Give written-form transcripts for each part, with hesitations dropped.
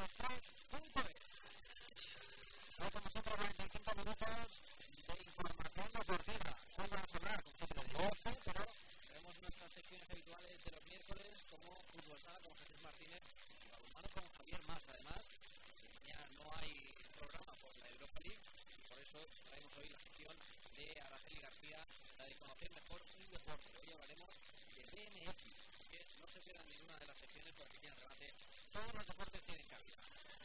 3.es. Hoy con nosotros 45 minutos de información deportiva. Hoy vamos a hablar con nosotros de 8, pero tenemos nuestras secciones habituales de los miércoles como fútbol sala con Jesús Martínez y balonmano con Javier Mas. Además, mañana no hay programa por la Europa League y por eso traemos hoy la sección de Araceli García, la de conocer mejor un deporte. Hoy hablaremos de BMX, que no se pierdan ninguna de las secciones porque aquí en el debate todos los deportes tienen cabida.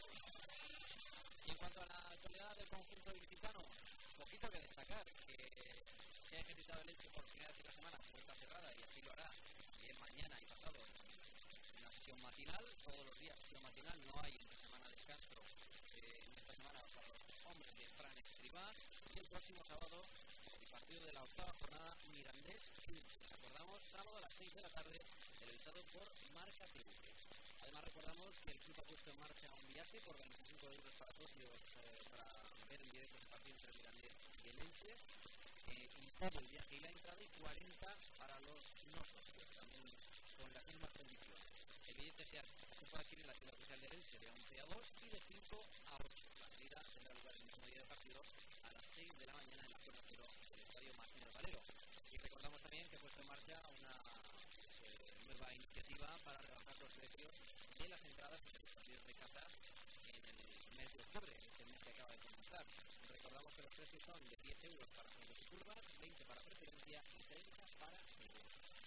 Y en cuanto a la actualidad del conjunto ilicitano, poquito que destacar, que se ha ejercitado el Elche por primera vez en la semana, puerta cerrada, y así lo hará bien mañana y pasado en una sesión matinal, todos los días sesión matinal, no hay entre semana descanso en esta semana para los hombres de Fran Escribá, y el próximo sábado el partido de la octava jornada Mirandés-Elche. Recordamos, sábado a las 6 de la tarde, televisado por Marca TV. Además recordamos que el club ha puesto en marcha un viaje por 25 euros para socios para ver en directo el partido entre el Mirandés y el Elche, incluye el viaje y la entrada, y 40 para los no socios, también con las mismas condiciones. El billete se puede adquirir en la tienda oficial del Elche de 11 a 2 y de 5 a 8. La salida tendrá lugar el mismo día de partido a las 6 de la mañana en la zona cero del estadio Martínez Valero. Y recordamos también que ha puesto en marcha una nueva iniciativa para rebajar los precios de las entradas de los partidos de casa en el mes de octubre, este mes que acaba de comenzar. Recordamos que los precios son de 10 euros para centros y curvas, 20 para preferencia y 30 para euros.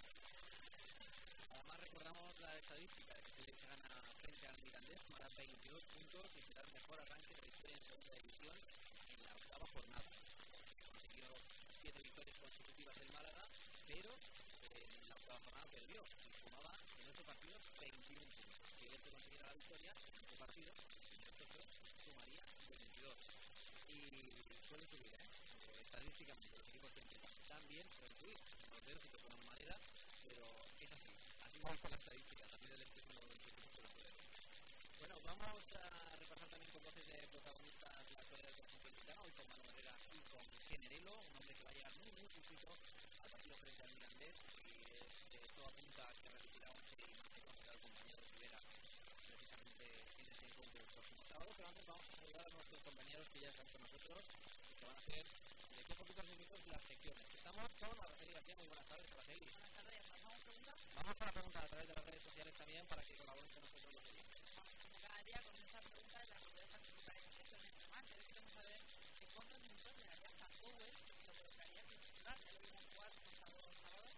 Además recordamos la estadística de que se le gana frente al Mirandés, sumará 22 puntos y será el mejor arranque de la historia en segunda división en la octava jornada. Consiguió 7 victorias consecutivas el Málaga, pero en la octava jornada perdió y sumaba en 8 partidos 21 puntos. Si el Elche consiguiera la victoria en 8 partidos, en estos 2 sumaría 22. Y suelen subir, estadísticamente, los equipos que empiezan bien suelen subir. Los dedos se te ponen madera, pero es así. Así me gusta la estadística, también el Elche es uno de los equipos que lo puede ver. Bueno, vamos a repasar también con voces de protagonistas la actualidad del conjunto ilicitano, hoy con Manu Herrera y con Generelo, un hombre que va a llegar muy justito al partido frente al Mirandés, y todo apunta a que repetirá 11 y no será el compañero de Rivera precisamente en ese encuentro el próximo sábado. Pero antes vamos a saludar a nuestros compañeros que ya están con nosotros y que van a hacer de aquí a poquitos minutos las secciones. Estamos con Araceli García. Muy buenas tardes, Araceli. Buenas tardes. ¿Vamos a preguntar? Vamos a la pregunta a través de las redes sociales también para que colaboren con nosotros los oyentes. Como cada día, con esta pregunta es la que puede participar en secciones extremas. Hoy queremos saber de cuántos minutos le daría a Powell y lo colocaría sin titular. Ya lo vimos jugar pasado sábado.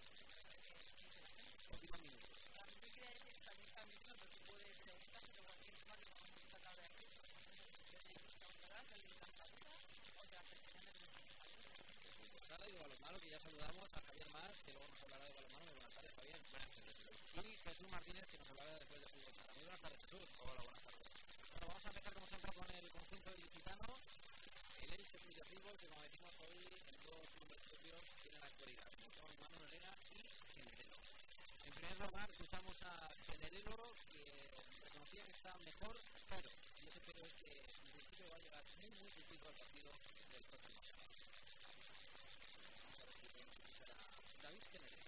Últimos minutos. También quería decir que también está metiendo otro tipo de periodistas, pero cualquier tema que no hemos tratado de aquí, por ejemplo, desde el Instagram, del Instagram, o de la selección de nuestros compañeros. Sala y de balonmano, que ya saludamos a Javier Mas, que luego nos hablará de balonmano. Muy buenas tardes, Javier. Buenas tardes. Y Jesús Martínez, que nos hablará después de fútbol sala. Muy buenas tardes, Jesús. Hola, buenas tardes. Bueno, vamos a empezar como siempre con el conjunto ilicitano, el Elche Club de Fútbol, que como decimos hoy en dos nombres propios tiene la actualidad, como son Manu Herrera y Generelo. En primer lugar, escuchamos a Generelo, que reconocía que está mejor, pero, y ese pero es que en principio va a llegar muy justito al partido del próximo sábado. Vamos a ver si podemos escuchar a David Generelo.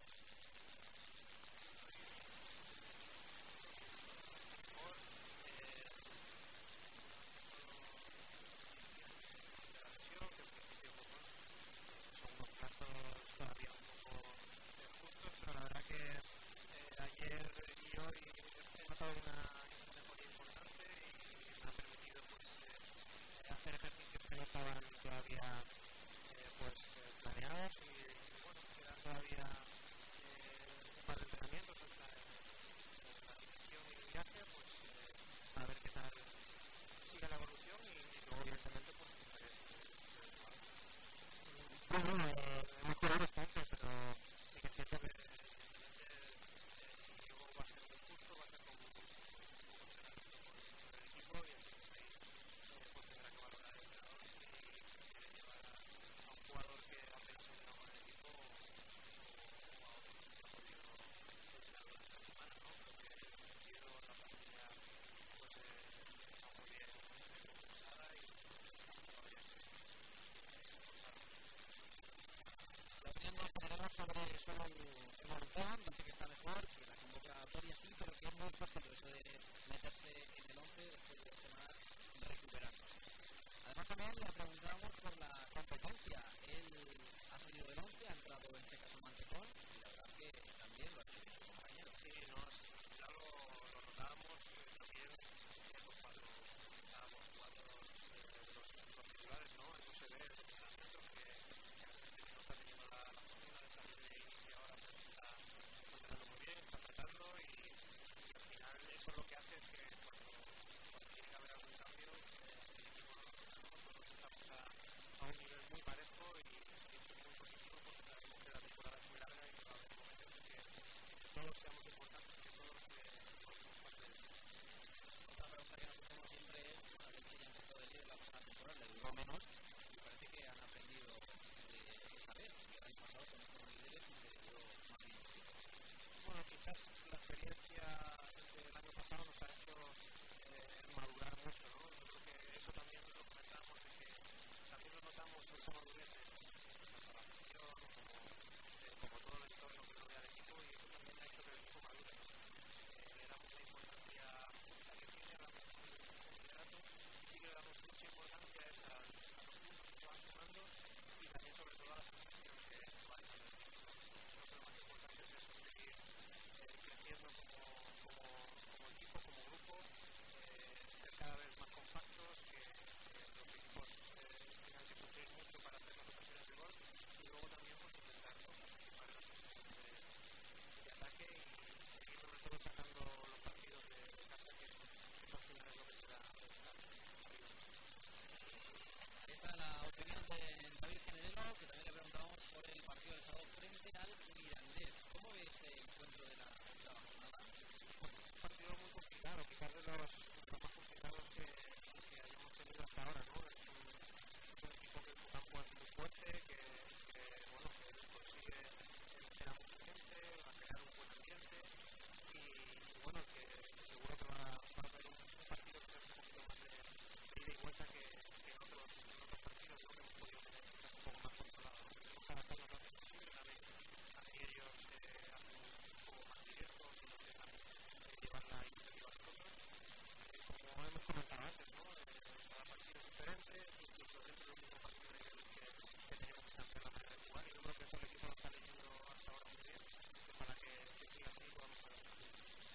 Todavía un poco justos, pero la verdad que ayer y hoy he notado una mejoría importante y me ha permitido hacer ejercicios que no estaban todavía planeados y bueno, quedan todavía un par de entrenamientos hasta la decisión y el viaje, a ver qué tal sigue la evolución y luego evidentemente mejora bastante, pero sí que es cierto que si luego va a ser muy justo, va a ser como el equipo y entonces ahí tendrá que valorar el entrenador si quiere llevar a un jugador que apenas ha entrenado con el equipo o a otro que ha podido entrenarlo esta semana, ¿no? Creo que el sentido, la plantilla está muy bien comenzada y habría que reforzarlo. también le preguntábamos por la competencia. Él ha salido del 11, ha entrado en este caso Mantecón y la verdad que también lo ha hecho bien su compañero. Sí, ya lo notábamos también cuando estábamos jugando los titulares, ¿no? En UCB, en los entrenamientos, que no está teniendo la fortuna de salir de inicio ahora, pero está entrenando muy bien, está tratando y al final eso es lo que hace es que cuando tiene que haber algún cambio, nosotros estamos a un nivel muy parejo y esto es muy positivo porque sabemos que la temporada es muy larga y que va a haber momentos en que todos seamos importantes y que todos formemos parte de eso. Otra pregunta que nos hacemos siempre es, la leche ya empezó de líder la pasada temporada, le duró menos y parece que han aprendido de esa vez, que el año pasado fueron líderes y se dio más bien. Bueno, quizás la experiencia del año pasado nos ha hecho madurar mucho, ¿no? Yo creo que eso también lo comentábamos, de que también lo notamos esa madurez tanto la afición como todo el entorno que rodea al equipo y eso también ha hecho que el equipo madure, ¿no? Le damos una importancia a que tiene a la mejor liderato, sí que le damos mucha importancia a los puntos que se van sumando y también sobre todo a la sensación que va a tener el equipo, ¿no? Creo que lo más importante es eso, seguir creciendo como equipo, como grupo, ser cada vez más compactos, que los equipos tengan que sufrir mucho para hacer las ocasiones de gol y luego también pues intentar participar en las ocasiones de ataque y seguir sobre todo sacando los partidos de casa, que al final es lo que te da arriba. Ahí está la opinión de David Generelo, que también le preguntábamos por el partido de sábado frente al Mirandés. ¿Cómo ves el encuentro de la octava jornada? Un partido muy complicado, quizás de los más complicados que hayamos tenido hasta ahora, ¿no? Es un equipo que en su campo es muy fuerte, que bueno, que consigue meter a mucha gente, va a crear un buen ambiente y bueno, que seguro que va a haber un partido que sea un poquito más de ida y vuelta que en otros partidos, ¿no? Que hemos podido tener quizás un poco más controlado, ¿no? Tenemos que adaptarnos lo antes posible, también así ellos hacen un poco más directos y nos dejan llevar la iniciativa a nosotros. Como hemos comentado antes, ¿no? Cada partido es diferente, incluso dentro del mismo partido hay veces que tenemos que cambiar la manera de jugar y yo creo que eso el equipo lo está leyendo hasta ahora muy bien, que para que siga así podamos hacer cambios.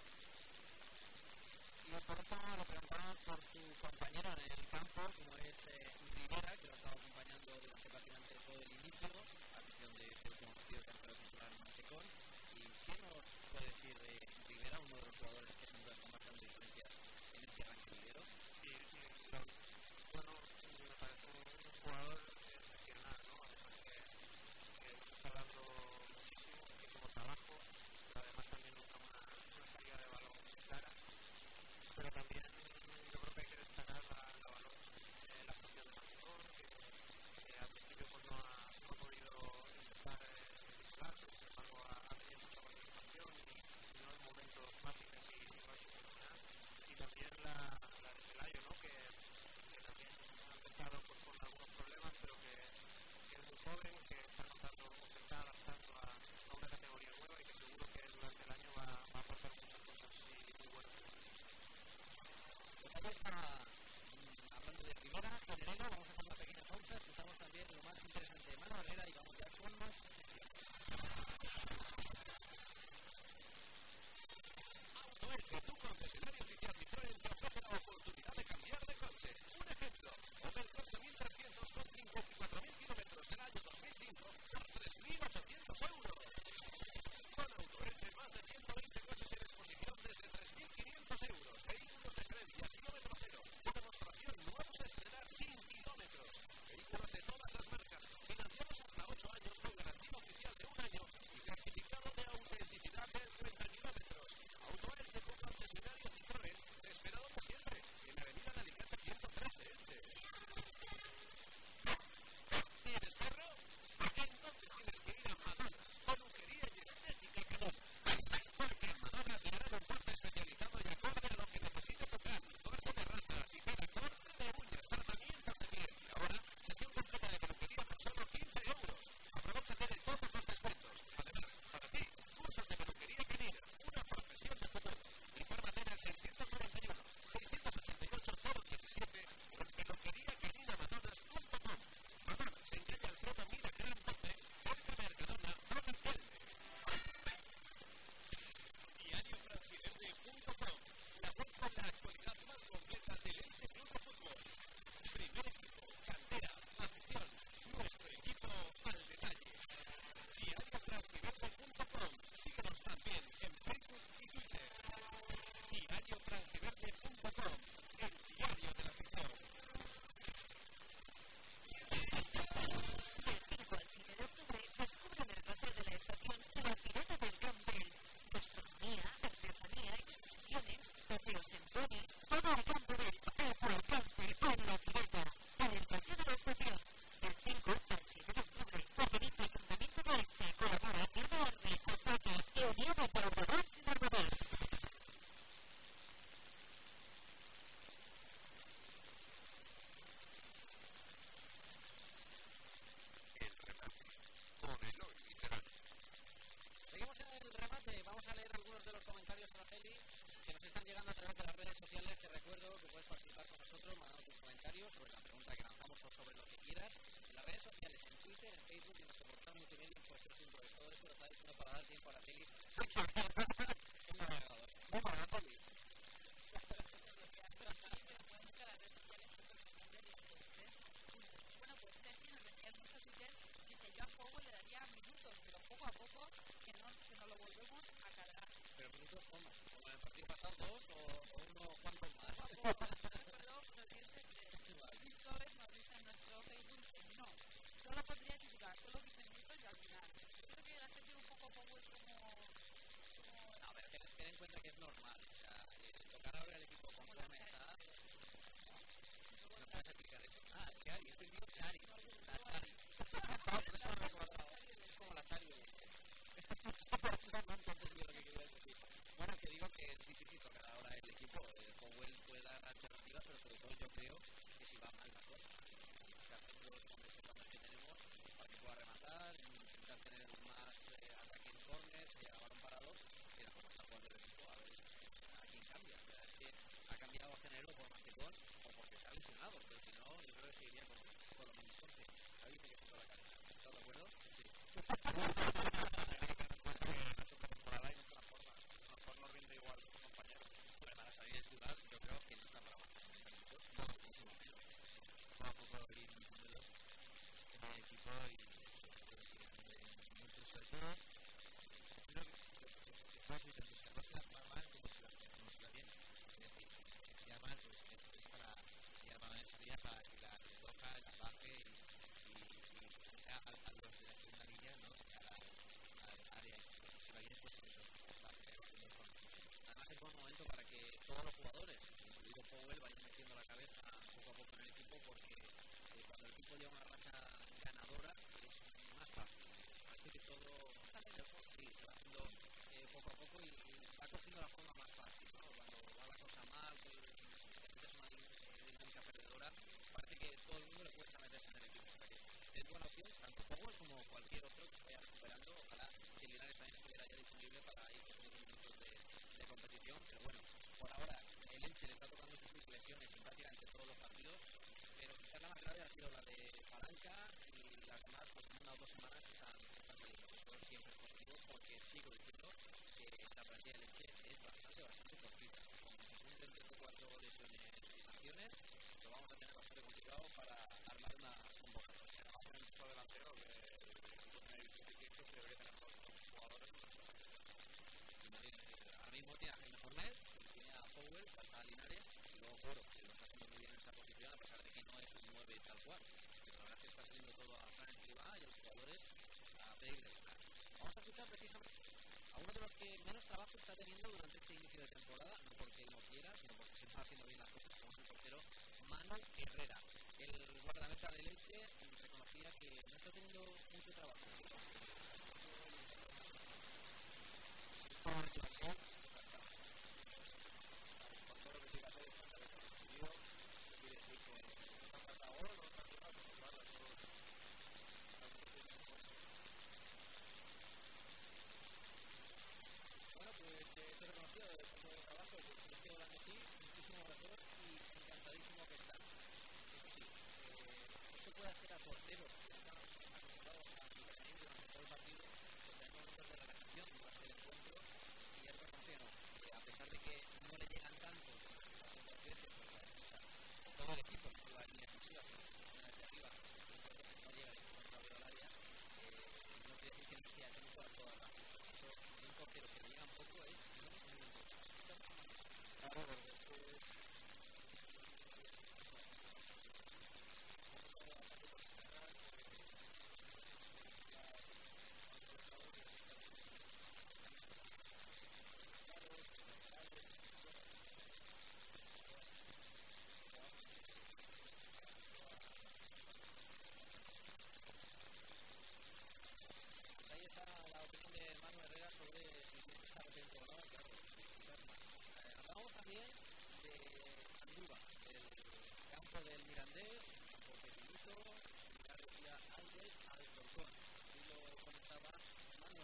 Y por último le preguntamos por su compañero en el campo, como es Rivera, que lo ha estado acompañando durante prácticamente todo el inicio, a excepción de este último partido que ha entrado titular en Mantecón. ¿Y qué nos puede decir de Rivera, uno de los jugadores que sin duda están marcando diferencias en este arranque ligero? Y bueno, me parece un jugador excepcional, ¿no? Además que nos está dando muchísimo trabajo, pero además también busca una salida de balón clara. Pero también yo creo que hay que destacar la actuación de Mantecón, que al principio pues no ha podido empezar titular, pero sin embargo ha tenido mucha participación y no en momentos fáciles y lo ha hecho fenomenal. Y también la de Pelayo, ¿no? Que también ha empezado pues, con algunos problemas, pero que es muy joven, que está notando cómo se está adaptando a una categoría nueva y que seguro que durante el año va a aportar muchas cosas y muy buenas. Pues ahí está, hablando de Rivera, Generelo, vamos a hacer una pequeña pausa, escuchamos también lo más interesante de Manu Herrera y vamos ya con más secciones. AutoElche, tu concesionario oficial Citroën, te ofrece la oportunidad de cambiar de coche. Un ejemplo, Opel Corsa 1300 con 54.000 kilómetros del año 2005 por 3.800 euros. Con AutoElche, más de 120 coches en exposición desde 3.500 euros. Vehículos de crédito a kilómetro cero, de demostración nuevos a estrenar sin kilómetros. Vehículos de todas las marcas, financiados hasta 8 años con garantía oficial de 1 año y certificado de autenticidad de 30 kilómetros. AutoElche, tu concesionario Citroën, te esperamos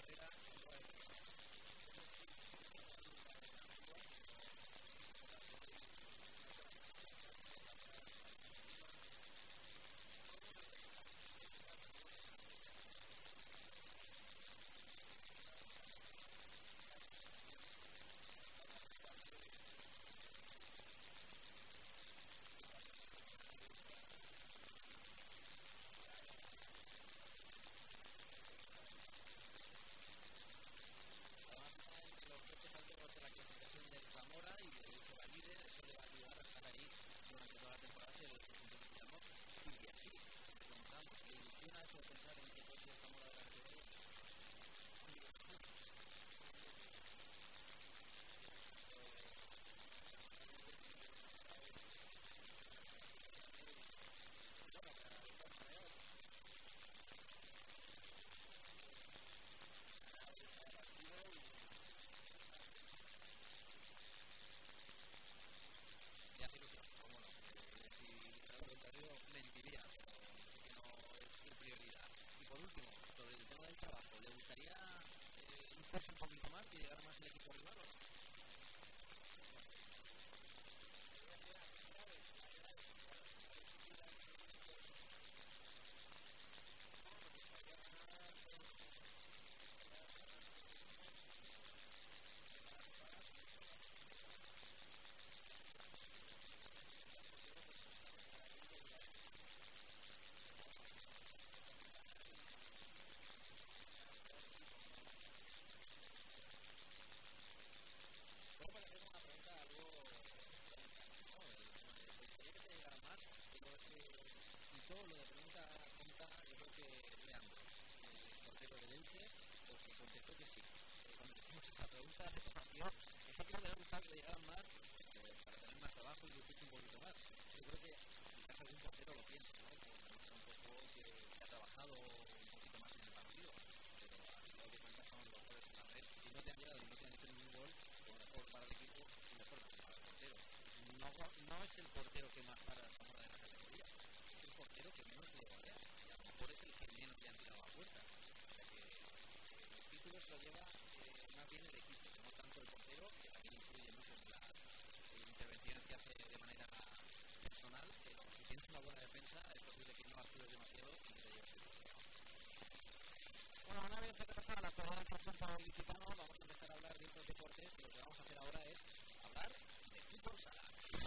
Herrera, un poquito más y llegar más el equipo rival, ¿o no? Lo de pregunta tonta, yo creo que Leandro, el portero del Elche, porque contestó que sí. Cuando hicimos esa pregunta, ese creo que le ha gustado que le llegaran más para tener más trabajo y lucirse un poquito más. Yo creo que quizás algún portero lo piensa, ¿no? Porque un poco que ha trabajado un poquito más en el partido, pero al final de cuentas son los goles en la red. Si no te han llegado y no te han hecho ningún gol, pues mejor para el equipo y mejor para el portero. No es el portero que más para la Zamora de la categoría. Es el portero que menos le golea y a lo mejor es el que menos le han tirado a puerta. O sea que el título se lo lleva más bien el equipo, no tanto el portero, que también influye mucho en las intervenciones que hace de manera personal, pero si tienes una buena defensa es posible que no actúes demasiado y que te lleves el título. Bueno, una vez que pasar a la actualidad del conjunto ilicitano, vamos a empezar a hablar de otros deportes y lo que vamos a hacer ahora es hablar de fútbol sala.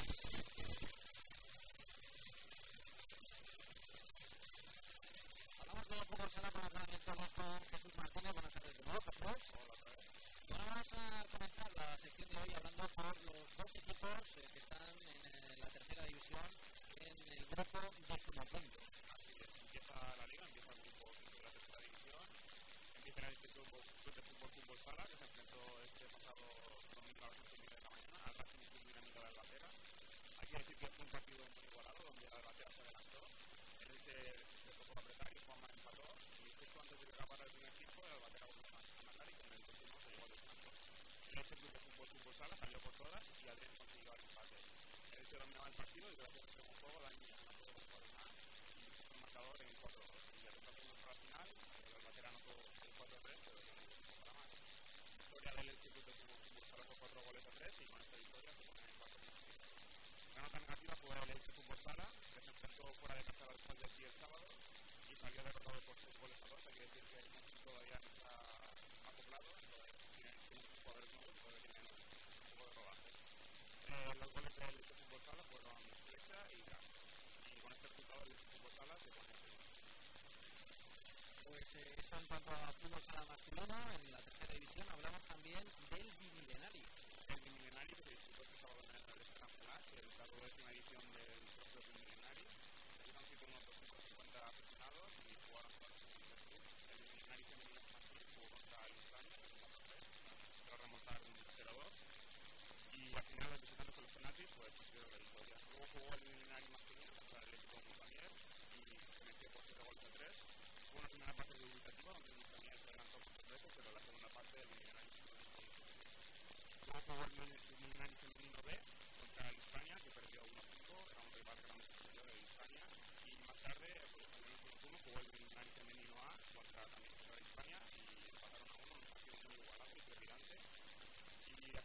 Hablamos de fútbol sala con entrenamientos con Jesús Martínez. Buenas tardes de nuevo, Jesús. Hola, bueno, vamos a comenzar la sección de hoy hablando por los dos equipos que están en la tercera división en el grupo de Fumapunto. Así es, empieza la liga, empieza el grupo de la tercera división, empieza el Instituto de Fútbol Sala, que se enfrentó este pasado domingo a las 11:30 de la mañana al Racing Club Dinamita de Albatera. Hay que decir que fue un partido muy igualado, donde Albatera se adelantó, en el que le tocó apretar y Juanma empató, y justo antes de que acabara el primer tiempo, Albatera volvió a matar y con el último se llevó al descanso. El Club de Fútbol Sala salió por todas y Adrián consiguió el empate. El Elche dominaba el partido y gracias a este buen juego, Dani anotó 2 goles más y puso el marcador en 4-2. Y al retorno para la final, el Albatera anotó el 4-3, pero no hubo tiempo para más. Victoria del Elche Club de Fútbol Sala por 4-3 y con esta victoria se pone en 4-3. La nota negativa fue el Elche Fútbol Sala, que se enfrentó fuera de casa al Alcalde aquí el sábado y salió derrotado por 6-2. Hay que decir que el equipo todavía no está acoplado, tiene jugadores nuevos, todavía tienen un poco de rodaje. Los goles del Elche Fútbol Sala fueron Flecha y Gran. Y con este resultado el Elche Fútbol Sala se pone en segundo. Pues eso en cuanto a fútbol sala masculino. En la tercera división hablamos también del Bimilenario. El Bimilenario que se disputó este sábado en el Esperanza Lash, el 14ª edición del propio Bimilenario. Aquí consiguió unos 250 aficionados y jugaron con los equipos del club. El Bimilenario femenino infantil jugó contra el España, que es un 4-3, pero remontaron un 0-2. Y al final, el visitante con los penaltis, pues consiguió la victoria. Luego jugó el Bimilenario masculino contra el equipo de Montanier y se metió por 7-3. Fue una primera parte dubitativa donde el Montanier se adelantó por completo, pero la segunda parte el Bimilenario se quedó muy difícil. Luego jugó el Bimilenario femenino B contra el España, que perdió 1-5, era un rival grande superior del España. Y más tarde, pues, en el último turno, jugó el Bimilenario femenino A contra el España y empataron a 1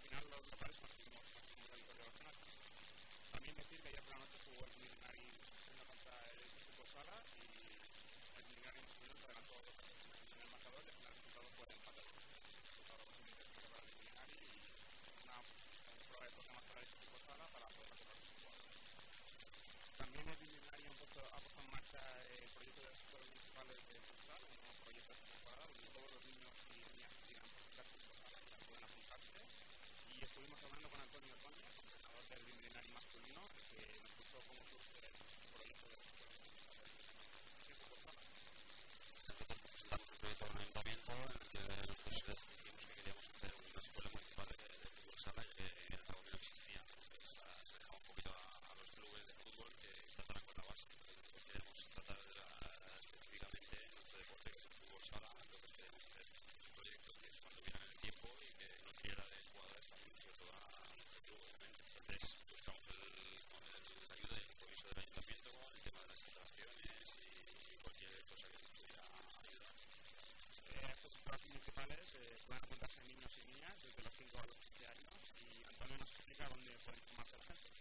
final los locales partimos la victoria de Barcelona. También decir que ayer por la noche jugó el Milenari contra el fútbol sala y el Milenari masculino se adelantó en el marcador y al final el resultado fue de empate. El resultado bastante interesante para el Milenari y una prueba de toque más para el fútbol sala para poder recuperar los jugadores. También el Milenari ha puesto en marcha el proyecto de las escuelas municipales de futsal, un nuevo proyecto de temporada donde todos los niños y niñas que quieran practicar fútbol sala pueden apuntarse. Y estuvimos hablando con Antonio Ordóñez, entrenador del Milenari masculino, que nos contó cómo surge el proyecto de las escuelas municipales de fútbol sala. Nosotros presentamos un proyecto de un ayuntamiento en el que nosotros decidimos que queríamos hacer una escuela municipal de fútbol sala y que era algo que no existía. Entonces se dejaba un poquito a los clubes de fútbol que trataran con la base. Nosotros queremos tratar específicamente nuestro deporte, que es el fútbol sala. Entonces queremos hacer un proyecto que cuando viera en el tiempo y que no quiera de jugadores también, sobre todo a nuestro club, obviamente. Entonces buscamos la ayuda y el compromiso del ayuntamiento con el tema de las instalaciones y cualquier cosa que nos pudiera ayudar. Estos escuelas municipales pueden apuntarse niños y niñas desde los 5 a los 15 años y Antonio nos explica dónde pueden formarse la gente.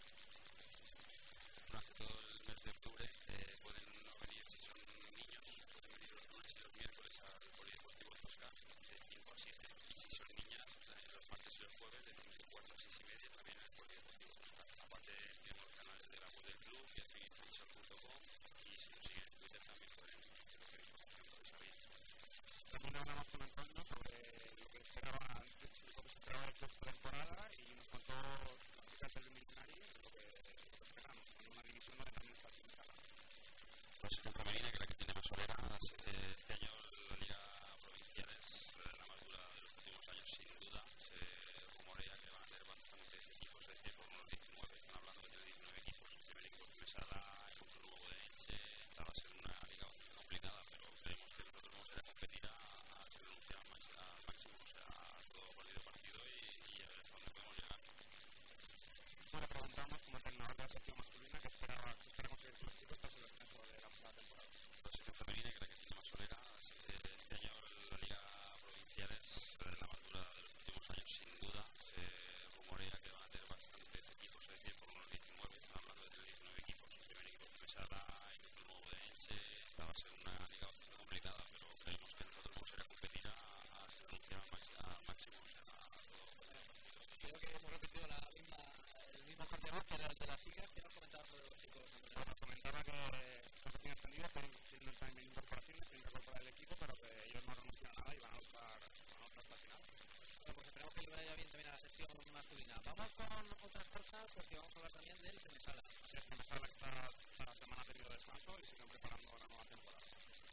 Durante todo el mes de octubre pueden venir, si son niños, pueden venir los lunes y los miércoles al Polideportivo Tosca de 5 a 7 y si son niñas, los martes y los jueves de 5 y cuarto a 6 y media también en el Polideportivo Tosca. Aparte tenemos los canales de la web del club, que es minifutsal.com y si nos siguen en Twitter también pueden coger información por esa vía. También hablamos con Antonio sobre lo que se esperaba de esta temporada y nos contó las chicas del Milenari lo que esperamos en una división donde también está Pinsala. La sección femenina, que es la que tiene más solera, este año la Liga Provincial es la más dura de los últimos años, sin duda. Se rumorea que van a tener bastantes equipos, es decir, por unos 19, están hablando de tener 19 equipos. El primer equipo es Mesada, el otro nuevo de Elche, va a ser una liga bastante complicada, pero creemos que nosotros vamos a ir a competir a renunciar al máximo, o sea, a todo partido y a ver hasta dónde podemos llegar. Bueno, preguntamos como entrenador de la sección masculina que esperamos seguir con los chicos tras el descenso de la pasada temporada. La sección femenina, que es la que tiene más solera, este año la Liga Provincial es la más dura de los últimos años, sin duda. Se rumorea que van a tener bastantes equipos, es decir, por unos 19, están hablando de tener 19 equipos. El primer equipo es Mesada, el otro nuevo de Elche, va a ser una liga bastante complicada, pero creemos que nosotros vamos a ir a competir a renunciar al máximo, o sea, a todo partido. Creo que hemos repetido el mismo cartel que era el de las chicas. ¿Qué nos comentabas sobre los chicos? Nos comentaba que son recién extendidos, tienen también incorporaciones, tienen que incorporar el equipo, pero que ellos no renuncian a nada y van a luchar hasta el final. Bueno, pues esperamos que le vaya bien también a la sección masculina. Vamos con otras cosas porque vamos a hablar también del Femesala. El Femesala esta semana ha tenido descanso y siguen preparando la nueva temporada.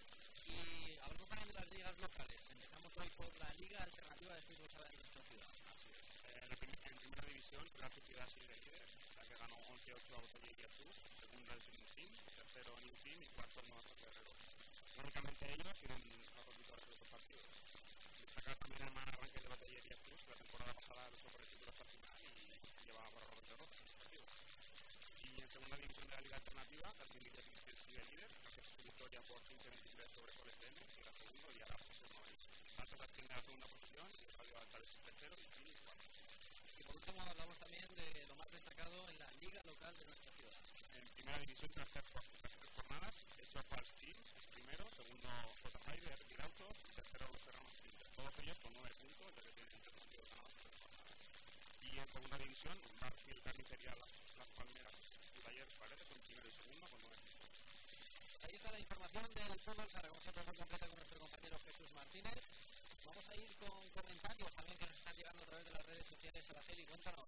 Y hablamos también de las ligas locales. Empezamos hoy por la Liga Alternativa de Fútbol Sala de nuestra ciudad. Así es. En primera división, la Sociedad sigue líder, la que ganó 11-8 a Botella y Jesús, segunda es New Team, tercero New Team y cuarto el Nuevo Guerrero. Únicamente ellos tienen los victorias de los partidos. Destacar también el mal arranque de Botella y Jesús, que la temporada pasada luchó por el título hasta el final y llevaba por los derrotas en el partido. Y en segunda división de la Liga Alternativa, Carmen Villa Cristel sigue líder, gracias a su victoria por 15-23 sobre Colestene, que era segundo, y ahora pues el noveno. Santos asciende a la segunda posición, y el Radio Altares es tercero y Pini cuarto. Y por último hablamos también de lo más destacado en la liga local de nuestra ciudad. En primera división, tras tres jornadas, el Falls Team es primero, segundo J. Ryder y Autos, y tercero Los Serranos Tinder. Todos ellos con 9 puntos, ya que tienen entre partidos ganados tres jornadas. Y en segunda división, Barfield, Carnicería, Las Palmeras y Talleres Paredes son primero y segundo con 9 puntos. Ahí está la información del fútbol sala, como siempre muy completa con nuestro compañero Jesús Martínez. Vamos a ir con comentarios también que nos están llegando a través de las redes sociales. Araceli, cuéntanos.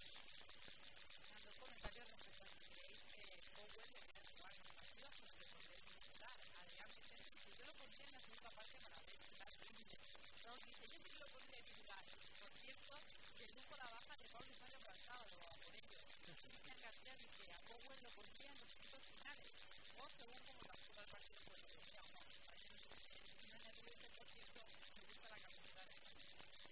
Los comentarios respecto a si creéis que Cowell debería jugar en el partido, pues que podréis disfrutar. Adrián Vicente, si yo lo pondría en la segunda parte para ver titular. Nos dice, yo sí que lo pondría titular. Por cierto, dedujo la baja de Pablo Isayo para el sábado, por ello. Cristian García dice, a Cowell lo pondría en los minutos finales. O según como transcurra el partido, pues lo pondría o no. Por cierto, me gusta la camiseta de esta.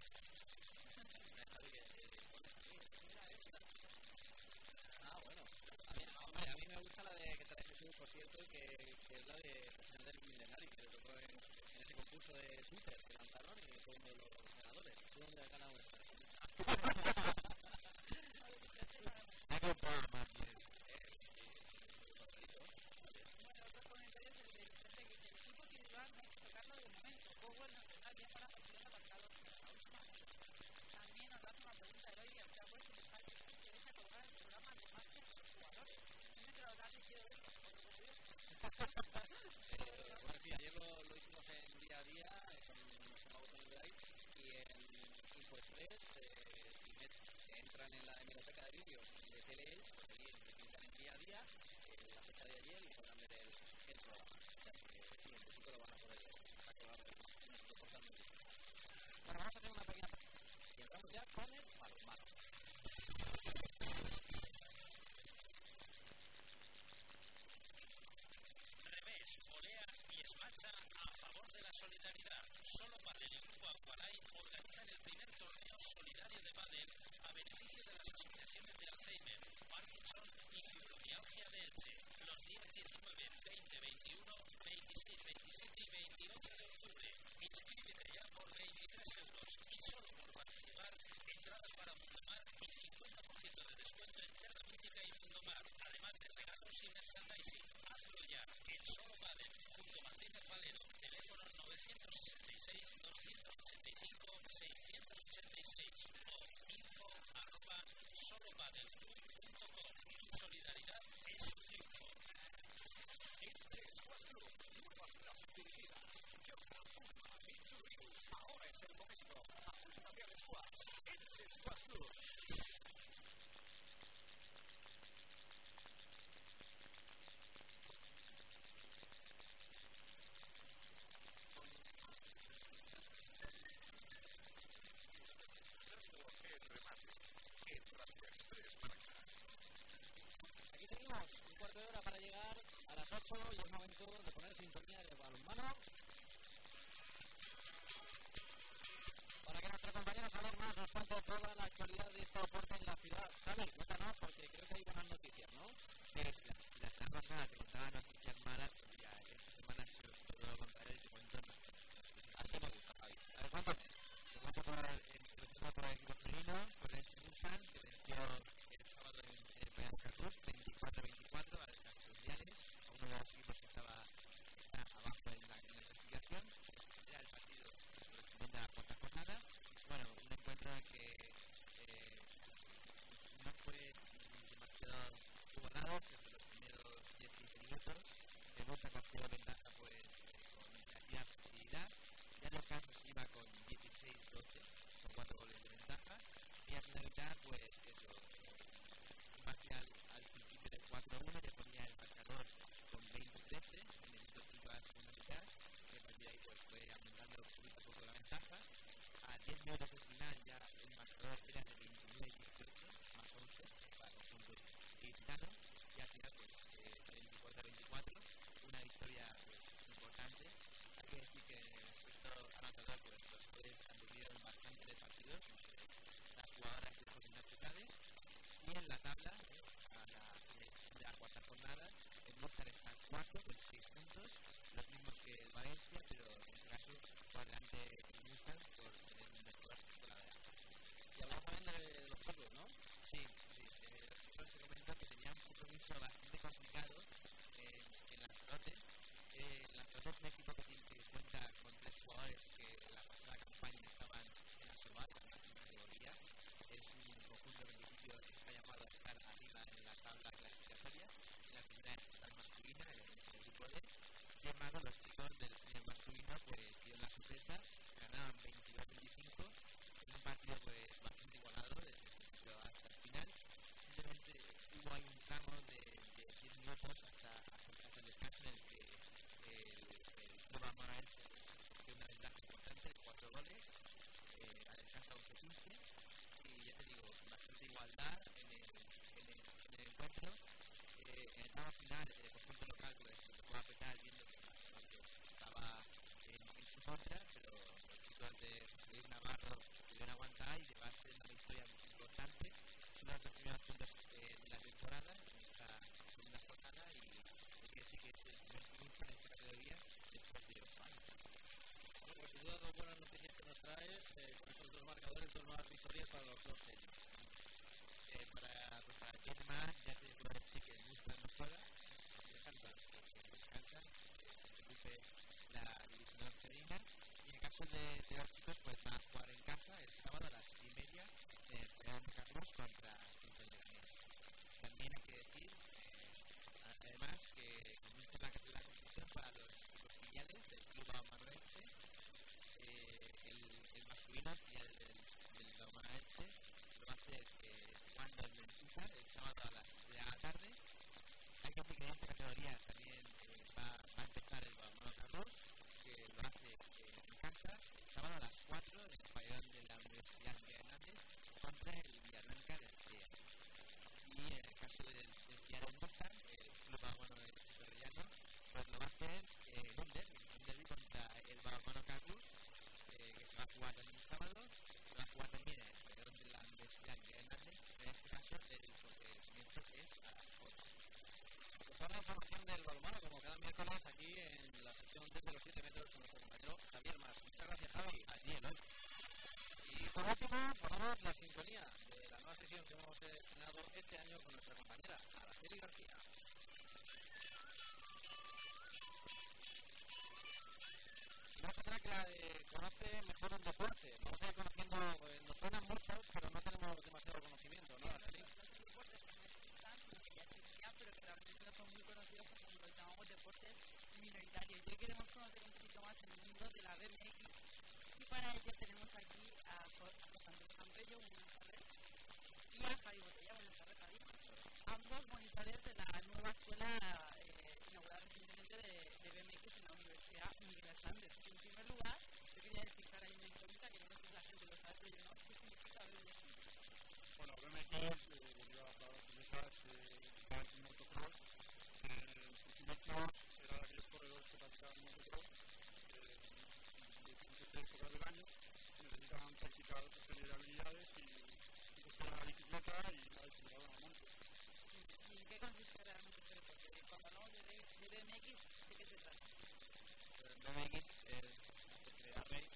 Bueno. A mí me gusta la de que trae Jesús, por cierto, que es la de presidente del Milenari, que le tocó en ese concurso de Twitter que lanzaron y fue uno de los ganadores. ¿Tú dónde has ganado esta? Hay que probar más bien. Bueno, otros comentarios del de Vicente que dice: el equipo titular no hay que tocarlo de momento. Powell nos vendrá bien para partidos adaptados para la última media. También nos hace una pregunta de hoy y habría puesto un espacio que deja colgar el programa de marcha de los jugadores. Yo me quiero dar y quiero ver los jugadores. Bueno, sí, ayer lo hicimos en día a día con el Drive y en Info3, si entran en la hemeroteca de vídeos de Teleelch, pues allí pinchan en día a día la fecha de ayer y podrán ver el programa. O sea que sí, en principio lo van a poder ver. Está colgado en nuestro portal de vídeo. Bueno, vamos a hacer una pequeña y entramos ya con el balonmano. Revés, Olea y Esmacha a favor de la solidaridad. Solo Padel y Grupo Aqualay organizan el primer torneo solidario de pádel a beneficio de las asociaciones de Alzheimer, Parkinson y fibromialgia de Elche. Los días 19, 20, 21, 26, 27 y 28 de octubre. Inscríbete ya por 23 euros y solo por participar, entradas para Mundomar y 50% de descuento en Terra Mítica y Mundomar, además de regalos y merchandising. Hazlo ya en Solo Padel, junto a Martínez Valero. Teléfono 966 285 686 o info@solopadelclub.com. Tu solidaridad es su triunfo. Elche Squash Club, nuevas clases dirigidas. Yoga, Fuma, Mitsuru. Ahora es el momento. Apúntate al squash. Elche Squash Club. Aquí seguimos, un cuarto de hora para llegar a las 8 y es momento de poner sintonía de balonmano para que nuestro compañero Javier Mas nos cuente toda la actualidad de este deporte en la ciudad. Javi, cuéntanos porque creo que hay buenas noticias, ¿no? Sí, la semana pasada te contaba noticias malas, pero ya esta semana se los puedo contar y te cuento noticias. Así me gusta, Javi. A ver, cuéntame. Te cuento por el equipo femenino, por el Chibusan, que venció el sábado en el Payán Carlos, 24-24 al Castellanes, a uno de los equipos que está abajo en la clasificación. Era el partido correspondiente a la cuarta jornada. Bueno, un encuentro que no fue demasiado igualado, desde los primeros 10-15 minutos. De vuelta cogió ventaja pues con relativa facilidad. Ya en los casos se iba con 16-12, con 4 goles de ventaja. Y a final mitad, pues eso, un parcial al principio de 4-1, ya ponía el marcador con 20-13, en el minuto 5 a la segunda mitad. Y a partir de ahí pues fue aumentando poquito a poco la ventaja. A 10 minutos del final ya el marcador era de 29-18, más 11 para el conjunto ilicitano. Y al final pues 24-24, una victoria pues importante. Hay que decir que en el aspecto anotador pues los jugadores anduvieron bastante de partidos entre las jugadoras de las universidades. Y en la tabla, de la cuarta jornada, el Mostar está cuarto con 6 puntos, los mismos que el Valencia, pero en este caso por delante el Mostar por tener un mejor escolar. Y hablamos también de los chicos, ¿no? Sí, los chicos te comento que tenían un compromiso bastante complicado en Lanzarote. Lanzarote es un equipo que cuenta con 3 jugadores que en la pasada campaña estaban en la Sobal, en la segunda categoría. Es un conjunto que en principio está llamado a estar arriba en la tabla clasificatoria, en la primera estatal masculina, en el grupo D. Sin embargo, los chicos del senior masculino pues dieron la sorpresa, ganaron 22-25 en un partido pues bastante igualado desde el principio hasta el final. Simplemente hubo ahí un tramo de 10 minutos hasta el descanso en el que el Club Amara Elche cogió una ventaja importante de 4 goles al descanso 11-15 y ya te digo, bastante igualdad en el encuentro. En el tramo final el conjunto local pues lo tocó a apretar viendo que estaba en su contra, pero los chicos de Luis Navarro pudieron aguantar y llevarse una victoria muy importante. Son los 2 primeros puntos de la temporada en esta segunda jornada y hay que decir que es el primer triunfo en esta categoría después de 8 años. Bueno, pues sin duda dos buenas noticias que nos nos traes con esos dos marcadores, dos nuevas victorias para los dos series. Para el que es más, ya te puedo decir que el Mustang no juega, descansan, se ocupe la división femenina. Y en el caso de los chicos, pues van a jugar en casa el sábado a las 10:30 en Carlos contra el Leganés. También hay que decir, además, que comienza la competición para los equipos filiales del Club Balonmano Elche. El masculino filial del Balonmano Elche lo va a hacer jugando en Benfica el sábado a las 7 de la tarde. Hay que decir que en esta categoría también va a empezar el Balonmano Carlos, que lo hace en casa el sábado a las 4 en el pabellón de la Universidad Miguel Hernández contra el Villarranca del CIE. Y en el caso del CIE del Mustang, el Club Balonmano de Chiperrellano, pues lo va a hacer un derbi contra el Balonmano Carlos, que se va a jugar también el sábado. Se va a jugar también en el pabellón de la Universidad Miguel Hernández, en este caso el comienzo es a las 8. Toda la información del balonmano, como cada miércoles, aquí en la sección desde los 7 metros con nuestro compañero Javier Mas. Muchas gracias, Javi. Allí el hoy. Y por último, ponemos la sintonía de la nueva sección que hemos estrenado este año con nuestra compañera Araceli García. Y no es otra que la de Conoce Mejor un Deporte. Vamos a ir conociendo, nos suenan muchos, pero no tenemos demasiado conocimiento, ¿no, Araceli? Los deportes que necesitan, que ya existían, pero que realmente no son muy conocidos porque los llamamos deportes minoritarios. Y hoy queremos conocer un poquito más el mundo de la BMX. Y para ello tenemos aquí a José Andrés Campello, buenas tardes, y a Javi Botella, buenas tardes, Javi. Ambos monitores de la nueva escuela inaugurada recientemente de BMX en la Universidad Miguel Hernández. En primer lugar, yo quería descifrar ahí una incógnita que no sé si la gente lo sabe, pero yo no. ¿Qué significa BMX? Bueno, BMX, debido a las palabras inglesas, bike motocross. En sus inicios era de aquellos corredores que practicaban motocross de diferentes épocas del año, que necesitaban practicar otra serie de habilidades y cogían la bicicleta y la disputaban a monte. ¿Y en qué consiste realmente este deporte? Cuando hablamos de BMX, ¿de qué se trata? BMX es una race,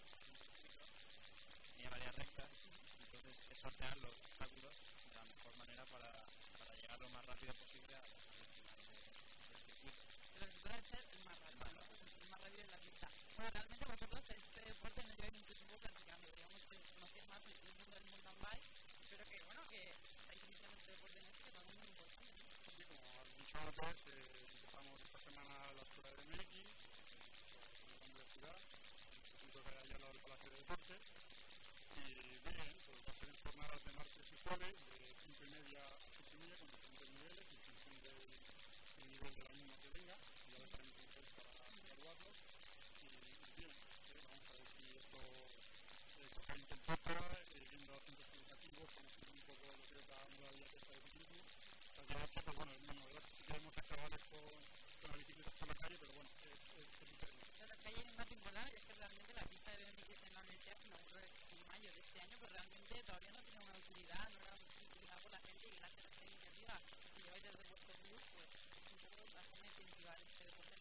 tiene varias rectas, entonces es sortear los obstáculos de la mejor manera para llegar lo más rápido posible al final del circuito. Pero se puede ser el más rápido, ¿no? El más rápido en la pista. Bueno, realmente vosotros este deporte no lleváis mucho tiempo practicando, digamos que conocéis más el mundo del mountain bike, pero que bueno, que estáis iniciando este deporte en este que también es muy importante, ¿no? Sí, como has dicho antes, empezamos esta semana la escuela de BMX, en la universidad, el instituto que hay allá al lado del Palacio de Deportes. Y bien, pues va a ser en jornadas de martes y jueves, de 5:30 a 6:30, con diferentes niveles, en función del nivel del alumno que venga, y ya lo estaremos entonces para evaluarlos. Y bien, vamos a ver si esto coge intensifica, viendo los centros educativos, conociendo un poco lo que es la modalidad esta de ciclismo. Cualquier noche, pues bueno, es muy novedoso. Sí que vemos a chavales con las bicicletas por la calle, pero bueno, es diferente. Pero que hay una temporada y es que realmente la pista de BMX en la universidad se inauguró en mayo de este año, pero realmente todavía no tiene una utilidad, no era utilizada por la gente y gracias a esta iniciativa que lleváis desde vuestro club, pues un poco la forma de incentivar este deporte.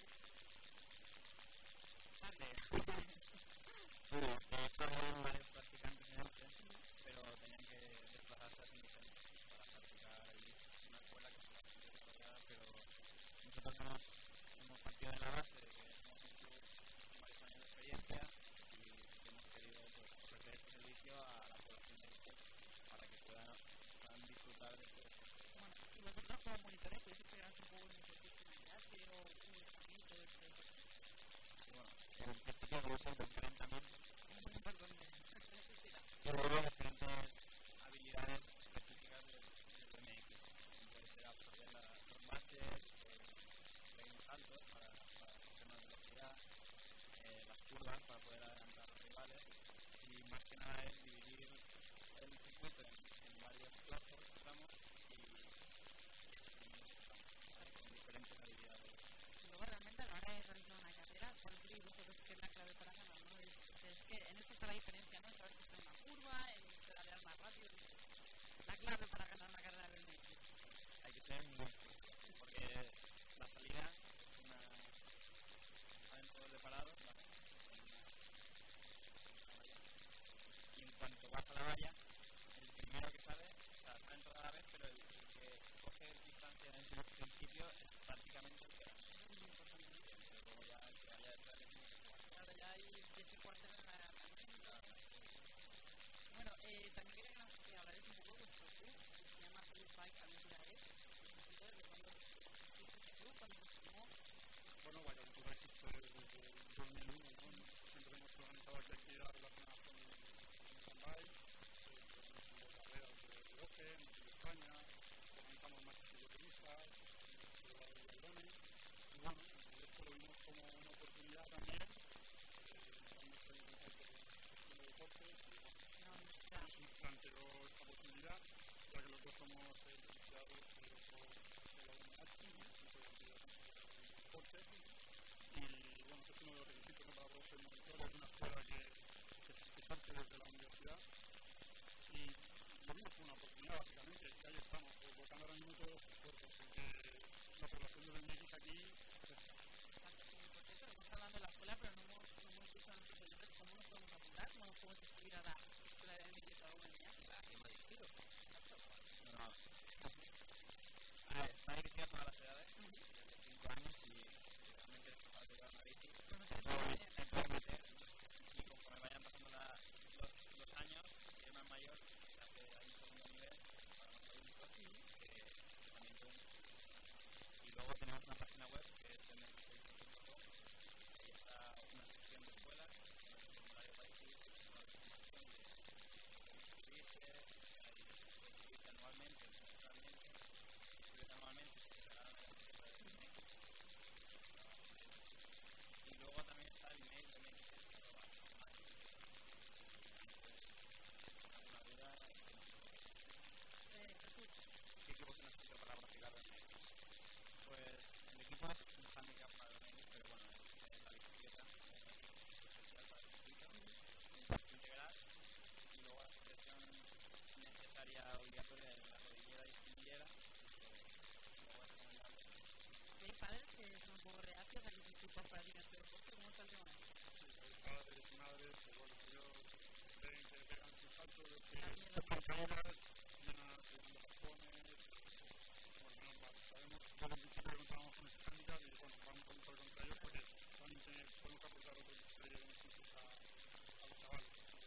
Bueno, de hecho hay varios practicantes en Elche, pero tenían que desplazarse a San para practicar allí en una escuela que es bastante desarrollada, pero nosotros hemos partido de la base de que somos un club con varios años de experiencia y hemos querido pues, ofrecer este servicio a la población de Elche para que puedan disfrutar de este deporte. Bueno, y vosotros como monitores podéis explicarnos un poco el funcionalidad que o todo este deporte. Y bueno, en principio debe ser de enfrentamiento. Perdón, necesidad. Y luego diferentes habilidades específicas del BMX. Puede ser absorber los baches, pequeños saltos para hacer más velocidad, las curvas para poder adelantar a los rivales. Y más que nada es dividir el circuito en varios plazos, digamos, y con diferentes habilidades. Y luego realmente a la hora de realizar una carrera, ¿cuál creéis vosotros que es la clave para ganar? ¿No? Es que en esto está la diferencia, ¿no? Saber que está en una curva, en cuartel de la bueno, también quería que hablaréis un poco de vuestro club, que se llama Club Bike Aventura Es. ¿Desde cuándo existe este club? ¿Cuándo se formó? Bueno, Bike Aventura existe desde el 2001, ¿no? Siempre hemos organizado aquí actividades relacionadas con mountain bike, tenemos carreras de Open, de España, organizamos marchas cicloturistas, ciudades de Aldone, y bueno, esto lo vimos como una oportunidad también, estamos en contacto con los deportes, y bueno, nos planteó esta posibilidad, ya que los dos somos licenciados por la UNED, deporte, y bueno, este es uno de los requisitos para poder ser monitor, es una escuela que parte desde la universidad, y lo vimos como una oportunidad básicamente, y ahí estamos, volcando ahora mismo todos los esfuerzos, porque la población de BMX aquí crece. Por cierto, estamos hablando de la escuela, pero no hemos dicho a nuestros oyentes cómo nos podemos apuntar, cómo nos podemos inscribir a la escuela de BMX de la UNED. ¿Qué me despido? No. Está dirigida a todas las edades, desde 5 años y realmente es para llevar una bici. Y conforme vayan pasando los años, si es más mayor, se hace ahí un segundo nivel para los adultos, también tú. Y luego tenemos una página web que es bmx.com. Ahí está una sección de escuelas, un formulario para inscribirse, una información de inscribirse, hay que inscribirse anualmente, semestralmente. Anualmente se regalan a la camiseta de BMX. Y luego también está el email de BMX. ¿Alguna duda? ¿Qué equipo se necesita para practicar BMX? Pues el equipo es un handicap para BMX, pero bueno, es la bicicleta BMX especial para el circuito, un casco integral y luego la protección necesaria obligatoria en la rodillera y espinillera. ¿Hay padres que son un poco reacios a que sus hijos practiquen este deporte? ¿Cómo está el tema? Sí, hay padres y madres que, bueno, ellos ven que pegan sus saltos, que se caídas, llenan de raspones, bueno, menos mal. Sabemos que los bichos que contábamos con ese handicap y, bueno, vamos a luchar contra ellos porque realmente podemos aportar otros beneficios a los chavales.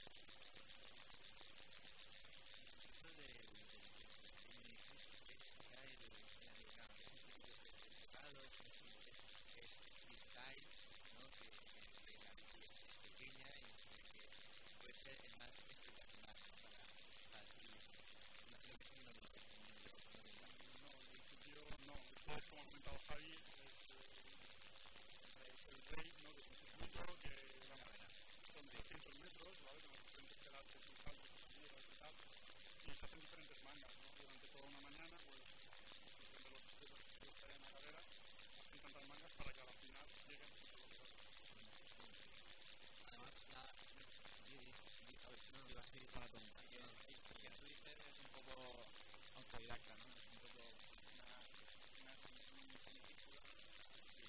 Es freestyle, ¿no? Que la bici es pequeña y que puede ser el más espectacular, ¿no? para escribir. Imagino que sí, no lo sé. No, en principio no. Después, como ha comentado Javi, es el rey, ¿no? De un circuito que la manera son 600 metros, ¿vale? Con los diferentes pedales y saltos y tal, y se hacen diferentes mangas, ¿no? Durante toda una mañana, pues, de los que estarían en la carrera, hacen tantas mangas para que a la final lleguen a los que Además, a ver si no lo iba a seguir para preguntar. Que tú dices es un poco autodidacta, ¿no? Es un poco una semicírculo. Sí.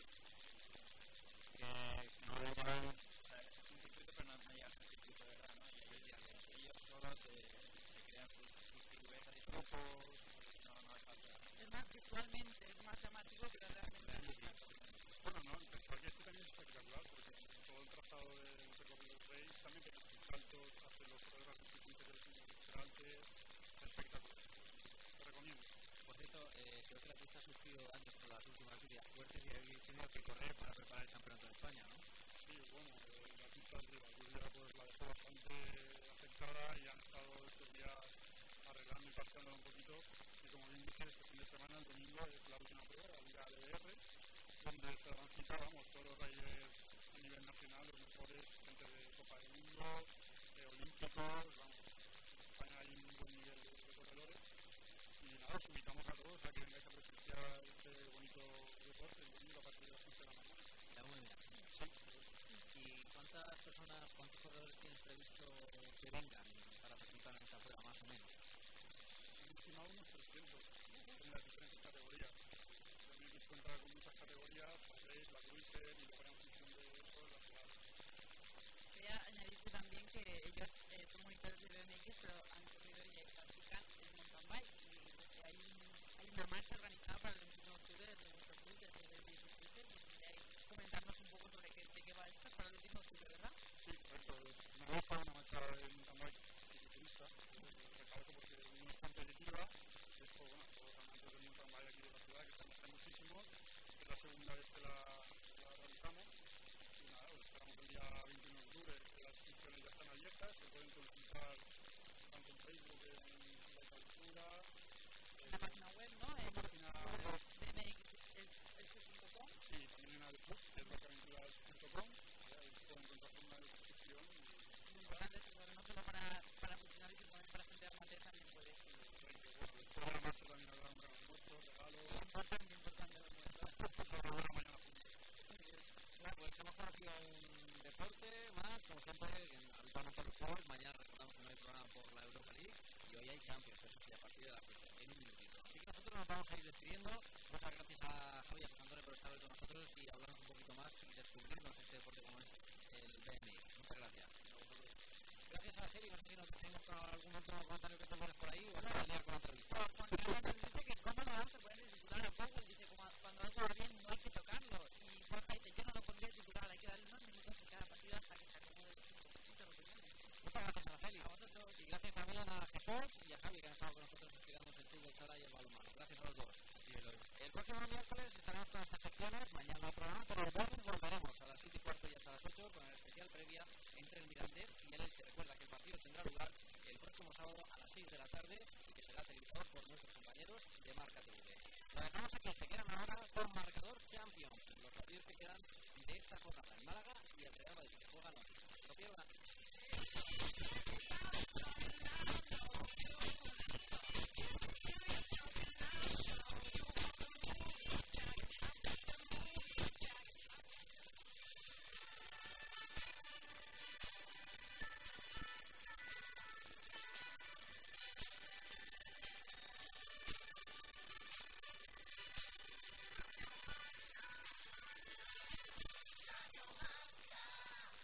No lo llevan, o sea, es un circuito, pero no llega a ser circuito de verdad, ¿no? Y ellos solos se crean sus piruetas y trucos, no hace falta. Es más visualmente, es más llamativo, pero realmente sí. Bueno, no, pensar que esto también es espectacular, porque todo el trazado del recorrido del Race también tiene sus saltos, hace los corredores del circuito que es alto, espectacular. Te recomiendo. Por cierto, creo que la pista ha sufrido daños por las últimas lluvias fuertes y habéis tenido que correr para preparar el campeonato de España, ¿no? Sí, bueno, la pista de la lluvia pues la dejó bastante afectada y han estado estos días arreglando y parchándola un poquito. Y como bien dices, este fin de semana, el domingo, es la última prueba, la Liga LDR, donde se van a citar, vamos, todos los riders a nivel nacional, los mejores, gente de Copa del Mundo, olímpicos, vamos, en España hay un buen nivel de corredores. Y nada, os invitamos a todos a que vengáis a presenciar este bonito deporte el domingo a partir de las 11 de la mañana. La UNED. Sí. ¿Y cuántas personas, cuántos corredores tienes previsto que vengan para participar en esta prueba, más o menos? Han estimado unos 300 en las diferentes categorías. También cuenta con muchas categorías, la race, la cruiser y luego en función de eso las ciudades. Quería añadirte también que ellos son monitores de BMX, pero han corrido y practican el mountain bike. Y hay una marcha organizada para el 21 de octubre desde vuestro club, desde el 17. ¿Podríais comentarnos un poco sobre de qué va esto para el último octubre, verdad? Sí, correcto. segunda vez que la realizamos. Y nada, os esperamos el día 21 de octubre. Las inscripciones ya están abiertas, se pueden consultar tanto en Facebook, en la cultura. La página web, ¿no? La página web. bmxelche.com. Sí, también en el club, que es vacaventuras.com. Ahí se pueden encontrar formas de suscripción. Muy importante, seguro, no solo para funcionarios, sino también para gente amateur también puede ir. Después de la marcha también habrá un gran almuerzo, regalo. Importante el almuerzo. Sobre la mañana. Bueno, pues hemos conocido un deporte más, como siempre, habitualmente los juegos. Mañana recordamos que no hay programa por la Europa League y hoy hay Champions, eso sí, a partir de las 8, en un minutito. Así que nosotros nos vamos a ir despidiendo. Muchas gracias a Javi y a José Antonio por estar hoy con nosotros y hablarnos un poquito más y descubrirnos este deporte como es el BMX. Muchas gracias. Gracias a Araceli, no sé si nos tenemos algún otro comentario que tengas por ahí o vamos a liar con la entrevista. Contrario nos dice que cómo no vamos a poner titular a Powell, dice cuando algo va bien no hay que tocarlo. Y Borja dice, yo no lo pondría titular, hay que darle unos minutos en cada partido hasta que se acomode los opiniones. Muchas gracias, Araceli. A vosotros. Y gracias también a Jesús y a Javi que han estado con nosotros explicándonos el fútbol sala y el balonmano. Gracias a los dos. El próximo miércoles estaremos con estas secciones, mañana no programa, pero el viernes volveremos a las 7:15 y hasta las 8 con el especial previa entre el Mirandés y el Elche. Recuerda que el partido tendrá lugar el próximo sábado a las 6 de la tarde y que será televisado por nuestros compañeros de Marca TV. Lo dejamos aquí, se quedan ahora con Marcador Champions, los partidos que quedan de esta jornada, el Málaga y el Real Madrid, que juegan hoy. No se lo pierdan.